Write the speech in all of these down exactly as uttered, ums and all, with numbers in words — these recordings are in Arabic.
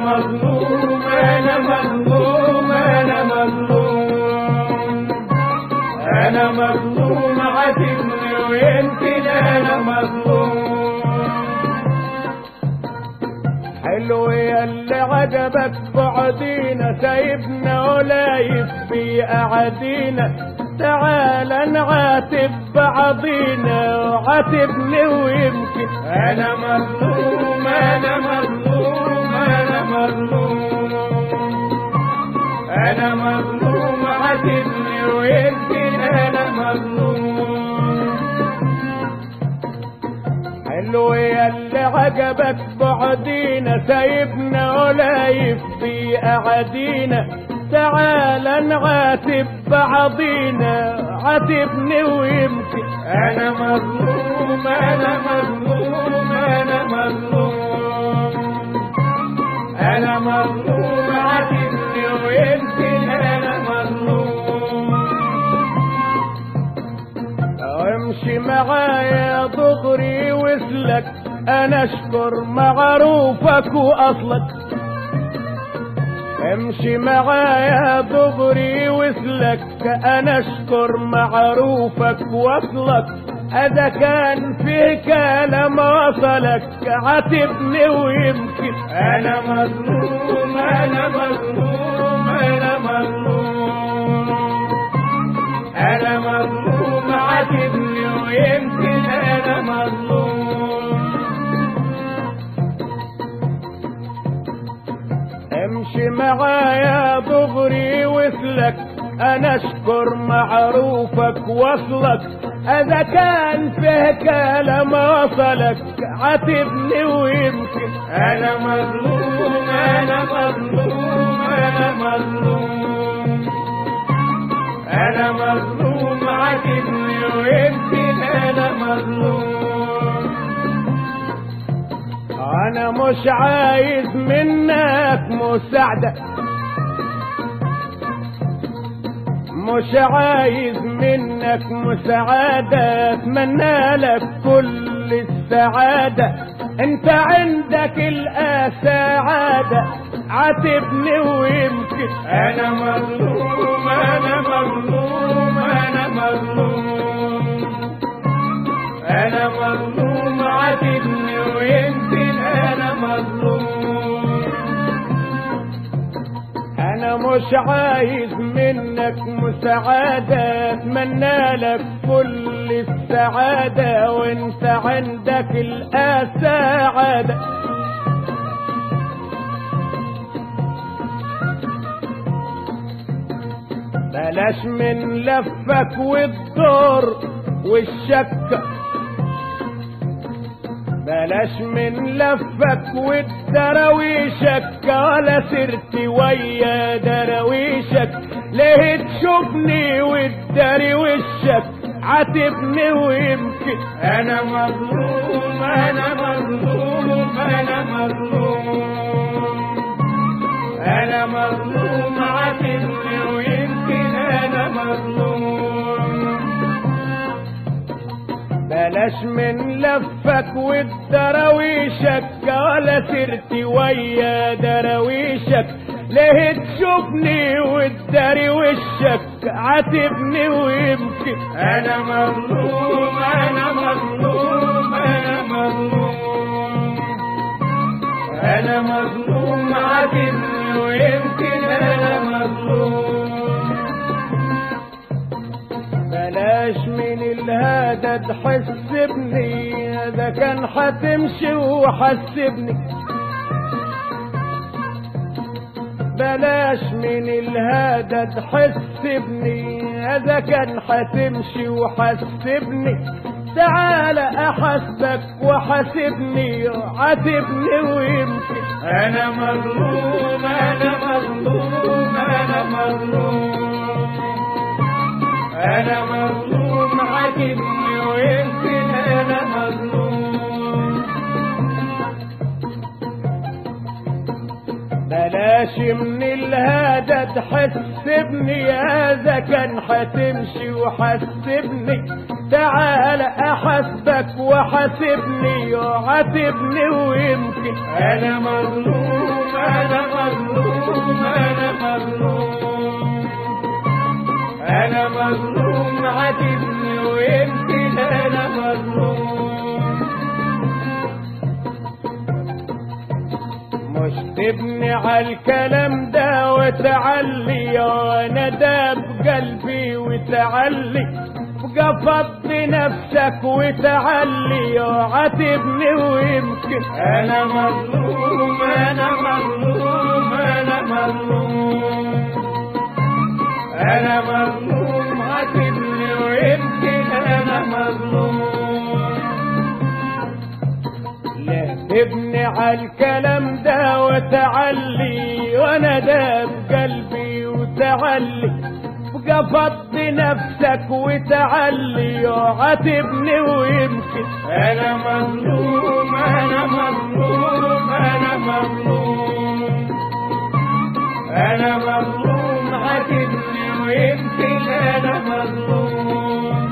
مظلوم انا مظلوم انا مظلوم انا مظلوم عاتبني ويمكن انا مظلوم. حلو ياللي عجبك بعدينا سايبنا ولايف في قعدينا، تعال نعاتب بعضينا وعاتبني ويمكن انا مظلوم انا مظلوم انا مظلوم انا مظلوم عاتبني ويمكن انا مظلوم. حلو ياللي عجبك بعدينا سايبنا ولايف في قعدينا، تعال نعاتب بعضينا عاتبني ويمكن انا مظلوم انا مظلوم انا مظلوم انا مظلوم عاتبني ويمكن انا مظلوم. امشي معايا دغري واسلك انا اشكر معروفك واصلك، امشي معايا دغري واسلك انا اشكر معروفك واصلك، اذا كان في كلام وصلك عاتبني ويمكن انا مظلوم انا مظلوم انا مظلوم انا مظلوم عاتبني ويمكن انا مظلوم. امشي معايا دغري واسلك انا اشكر معروفك واصلك، اذا كان فيه كلام وصلك عاتبني ويمكن انا مظلوم انا مظلوم انا مظلوم انا مظلوم عاتبني ويمكن انا مظلوم. انا مش عايز منك مساعدة مش عايز منك مساعدة، اتمنى لك كل السعادة، انت عندك السعادة عاتبني ويمكن انا مظلوم انا مظلوم انا مظلوم انا مظلوم عاتبني ويمكن انا مظلوم. انا مش عايز منك مساعدة، اتمنى لك كل السعادة، وانت عندك السعادة. بلاش من لفك والدور والشك، بلاش من لفك والدراويشك ولا سرتي ويا دراويشك، ليه تشوفني والداري وشك عاتبني ويمكن انا مظلوم انا مظلوم انا مظلوم انا مظلوم عاتبني ويمكن انا مظلوم. بلاش من لفك والدراويشك ولا سرتي ويا دراويشك، ليه تشوفني والداري وشك عاتبني ويمكن انا مظلوم انا مظلوم انا مظلوم انا مظلوم عاتبني ويمكن انا مظلوم. بلاش من الهدى تحسبني، اذا كان حتمشي وحسبني، بلاش من الهدى تحسبني، اذا كان حتمشي وحسبني، تعال احسبك وحاسبني عاتبني ويمكن انا مظلوم انا مظلوم انا مظلوم انا مظلوم عاتبني ويمكن انا مظلوم. بلاش من الهدى تحسبني، اذا كان حتمشي وحسبني، تعال احاسبك وحاسبني وعاتبني ويمكن انا مظلوم انا مظلوم انا مظلوم انا مظلوم عاتبني ويمكن انا مظلوم مش تبني عالكلام ده وتعلي وانا ده بقلبي وتعلي قفض بنفسك وتعلي وعاتبني ويمكن انا مظلوم انا مظلوم انا مظلوم انا مظلوم عاتبني ويمكن انا مظلوم لا تبني عالكلام ده وتعلي وانا ده بقلبي وتعلي قفض بنفسك وتعلي وعاتبني ويمكن انا مظلوم انا مظلوم انا مظلوم انا مظلوم عاتبني ويمكن انا مظلوم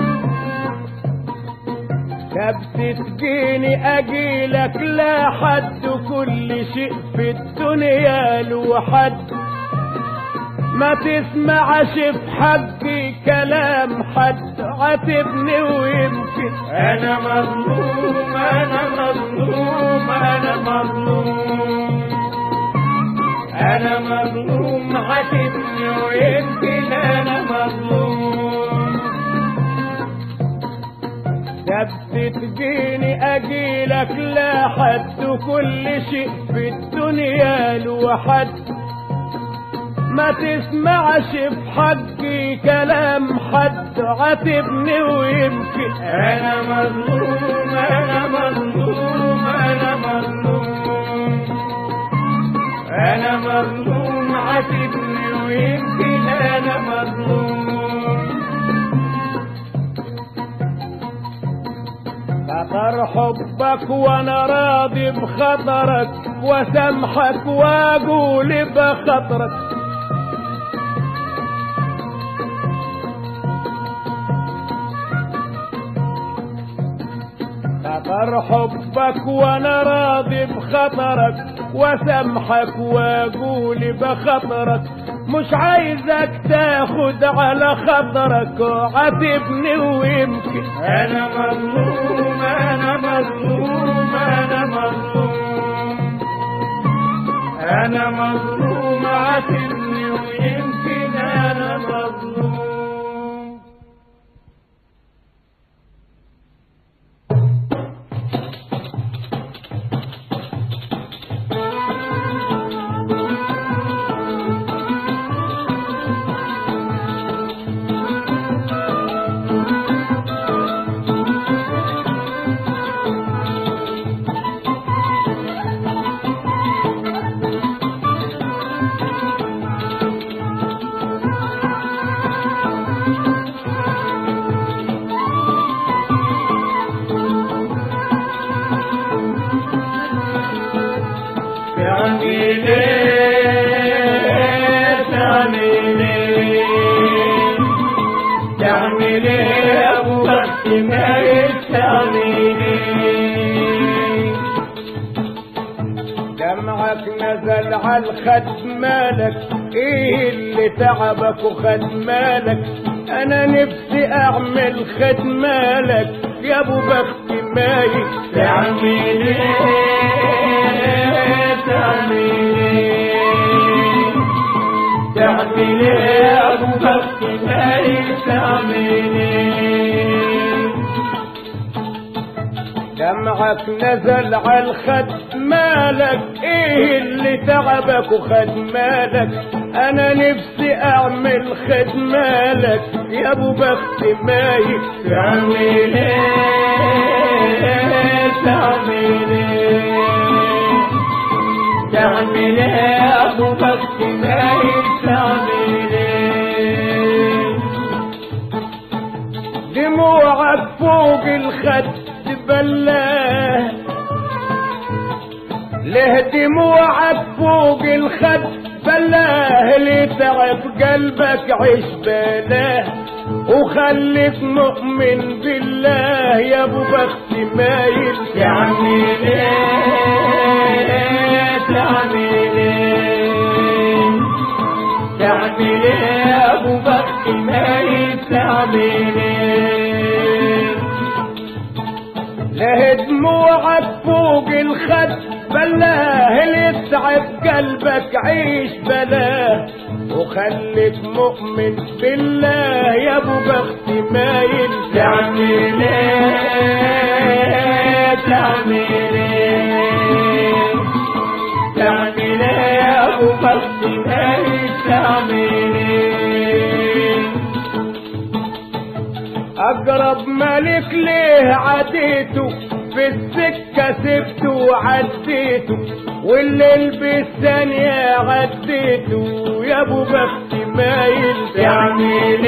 كبت تجيني اجيلك لا حد كل شيء في الدنيا له حد ما تسمعش في حقي كلام حد عاتبني ويمكن انا مظلوم انا مظلوم انا مظلوم انا مظلوم عاتبني ويمكن انا مظلوم كبت تجيني اجيلك لا حد كل شيء في الدنيا له حد ما تسمعش في حقي كلام حد عاتبني ويمكن انا مظلوم انا مظلوم انا مظلوم انا مظلوم عاتبني ويمكن انا مظلوم خطر حبك وانا راضي بخطرك وسامحك واقول بخطرك خطر حبك وانا راضي بخطرك وسامحك واقول بخطرك مش عايزك تاخد على خطرك وعاتبني ويمكن انا مظلوم انا مظلوم انا مظلوم انا مظلوم عاتبني ويمكن انا مظلوم دمعك نزل عالخد مالك ايه اللي تعبك وخد مالك انا نفسي اعمل خد مالك يا ابو بخت مايك تعمل ايه تعمل ايه تعمل ايه يا ابو بخت مايك تعمل ايه دمعك نزل عالخد مالك ايه اللي تعبك وخد مالك انا نفسي اعمل خد مالك يا ابو بخت مايك تعمل ايه تعمل ايه تعمل ايه يا ابو بخت مايك تعمل ايه دموعك فوق الخد بلاه له دموعك فوق الخد بلاه اللي تعب قلبك عيش بلاه وخليك مؤمن بالله يا ابو بخت مايل. تعمل ايه تعمل ايه تعمل ايه يا ابو بخت مايل تعمل ايه؟ لا دموعك فوق الخد بلاه اللي يتعب قلبك عيش بلاه وخليك مؤمن بالله يا ابو بخت مايل. تعمل ايه تعمل ايه تعمل ايه يا ابو بخت مايل تعمل ايه؟ اقرب ملك ليه عديته في السكة سبته وعديته والليل بالثانية عديته يا ابو بخت مايل. تعمل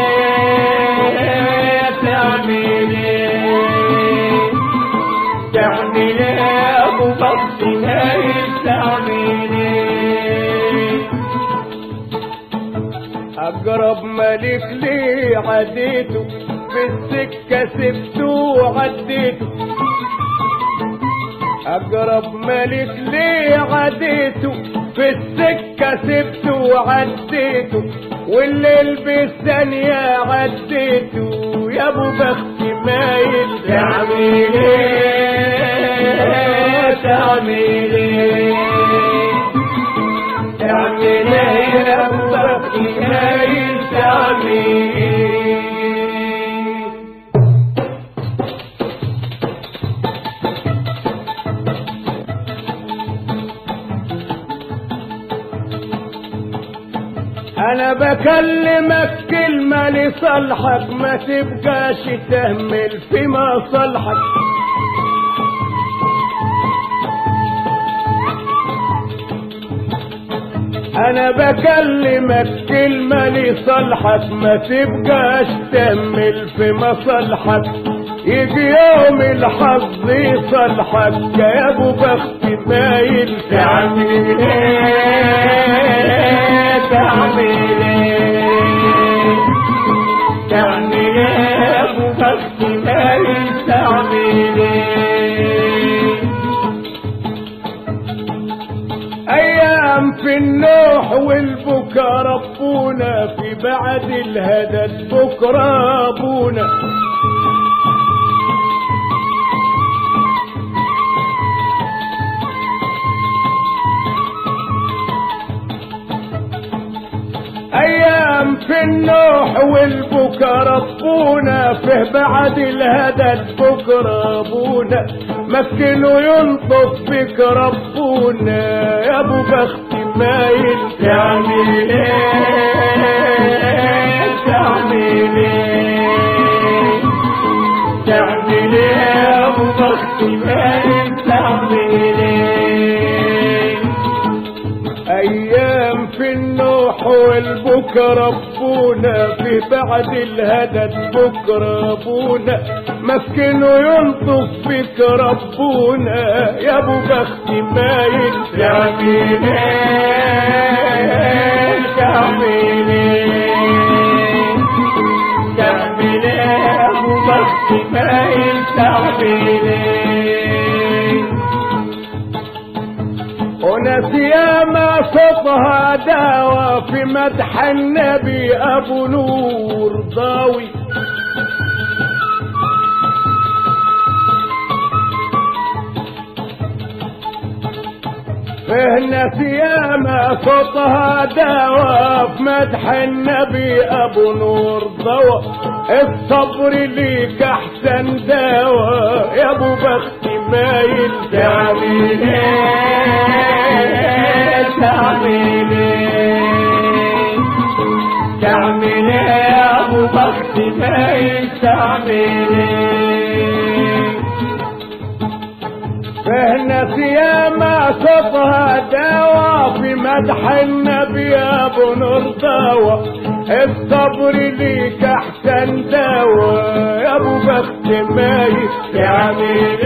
ايه تعمل ايه تعمل ايه يا ابو بخت مايل تعمل ايه؟ اقرب ملك ليه عديته في السكة سبته وعديته اقرب ملك ليه عديته في السكة سبته وعديته والليل بالثانية عديته يا ابو بخت مايل. تعمل ايه تعمل ايه تعمل ايه يا ابو بخت مايل تعمل ايه؟ انا بكلمك كلمة لصالحك ما تبقاش تهمل في مصالحك. انا بكلمك كلمة لصالحك ما تبقاش تهمل في مصالحك. يجي يوم الحظ يصالحك يا ابو بخت مايل. تعمل ايه تعمل ايه تعمل ايه يا ابو بخت مايل تعمل ايه؟ ايام في النوح والبكا ربونا في بعد الهدد بكرة ابونا. ايام في النوح والبكا ربونا فيه بعد الهدد بكرة ابونا مكنوا ينطف بك ربونا يا ابو بخت مايل. تعمل ايه تعمل ايه تعمل ايه يا ابو بخت مايل تعمل ايه؟ ايام في النوح والبكا ربونا في بعد الهدد بكرة ابونا مسكنه ينطف بك ربونا يا ابو بخت مايل. تعمل ايه تعمل ايه تعمل ايه يا ابو بخت مايل تعمل ايه؟ وناس ياما صوتها داوى في مدح النبي ابو نور ضاوي. فيه ناس ياما صوتها داوى في مدح النبي ابو نور ضوى. الصبر ليك احسن داوى يا ابو بخت مايل. تعمل ايه تعمل ايه تعمل ايه يا ابو بخت مايل تعمل ايه؟ فيه ناس ياما صوتها داوى في مدح النبي ابو نور ضوى. الصبر ليك احسن داوى يا ابو بخت مايل. تعمل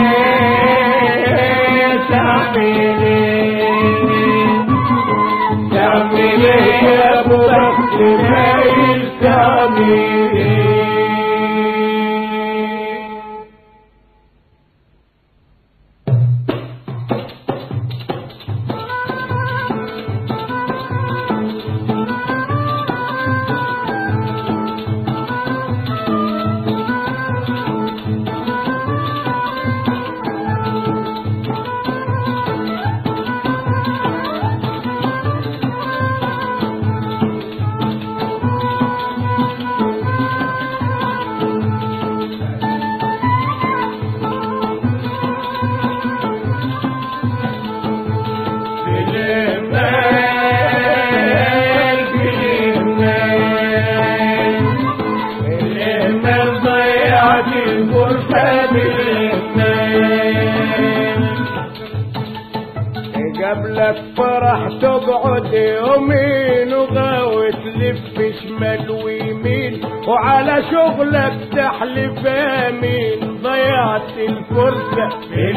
ايه تعمل ايه تعمل ايه يا ابو بخت مايل تعمل قبلك فرح تقعد يومين وغاوي تلف شمال ويمين وعلى شغلك تحلف امين ضيعت الفرصة في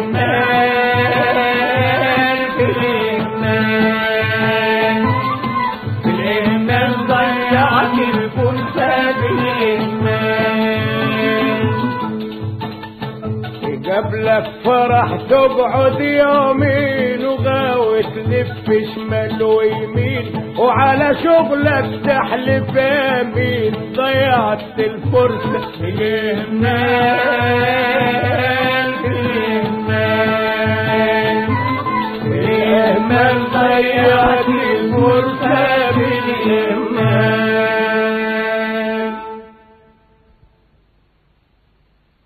الإهمال في الإهمال في الإهمال ضيعت الفرصة في الإهمال قبلك فرح تقعد يومين وغاوي تلف شمال ويمين وعلى شغلك تحلف امين ضيعت الفرصة في الإهمال في الإهمال في الإهمال ضيعت